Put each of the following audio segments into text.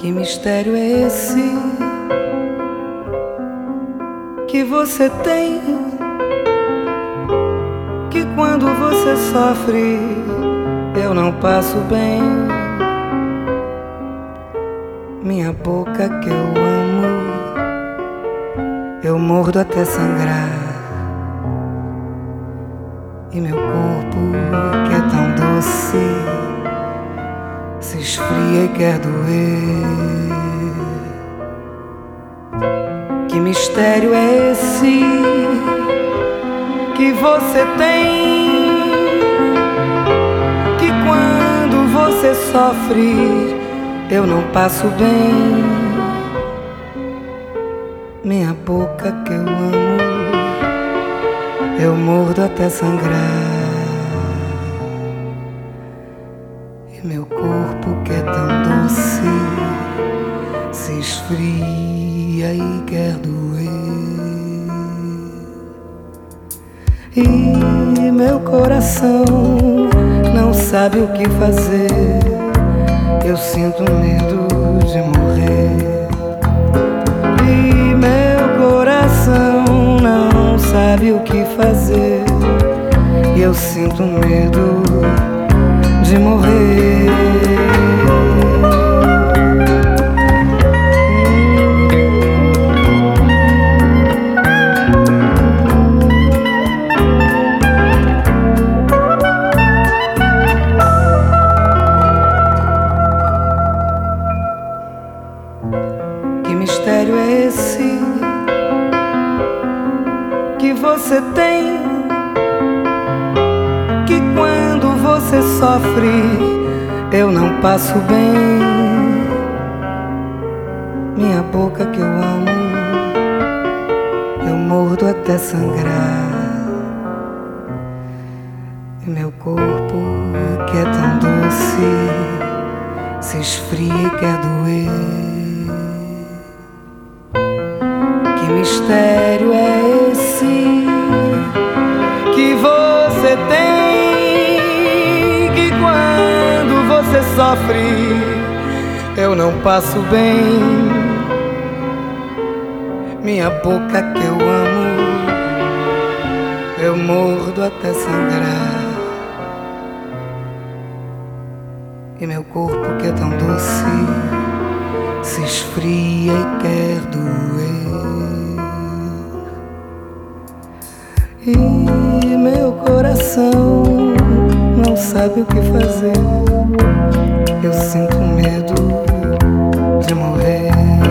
Que mistério é esse que você tem, que quando você sofre eu não passo bem? Minha boca que eu amo, eu mordo até sangrar. E meu corpo que é tão doce se esfria e quer doer. Que mistério é esse que você tem, que quando você sofre eu não passo bem? Minha boca que eu amo, eu mordo até sangrar. E meu corpo que é tão doce se esfria e quer doer. E meu coração não sabe o que fazer, eu sinto medo de morrer. E meu coração não sabe o que fazer, eu sinto medo de morrer. Que mistério é esse que você tem, que quando você sofre eu não passo bem? Minha boca que eu amo, eu mordo até sangrar. E meu corpo que é tão doce se esfria e quer doer. Que mistério é esse que você tem, que quando você sofre eu não passo bem? Minha boca que eu amo, eu mordo até sangrar. E meu corpo que é tão doce se esfria e quer doer. E meu coração não sabe o que fazer, eu sinto medo de morrer.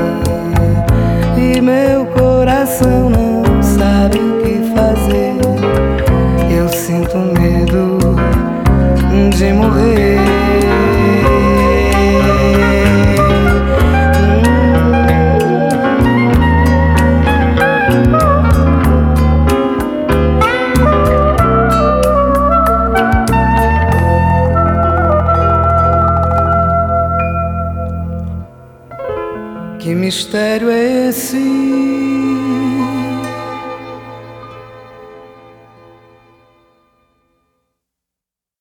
E meu coração não sabe o que fazer, eu sinto medo de morrer. Que mistério é esse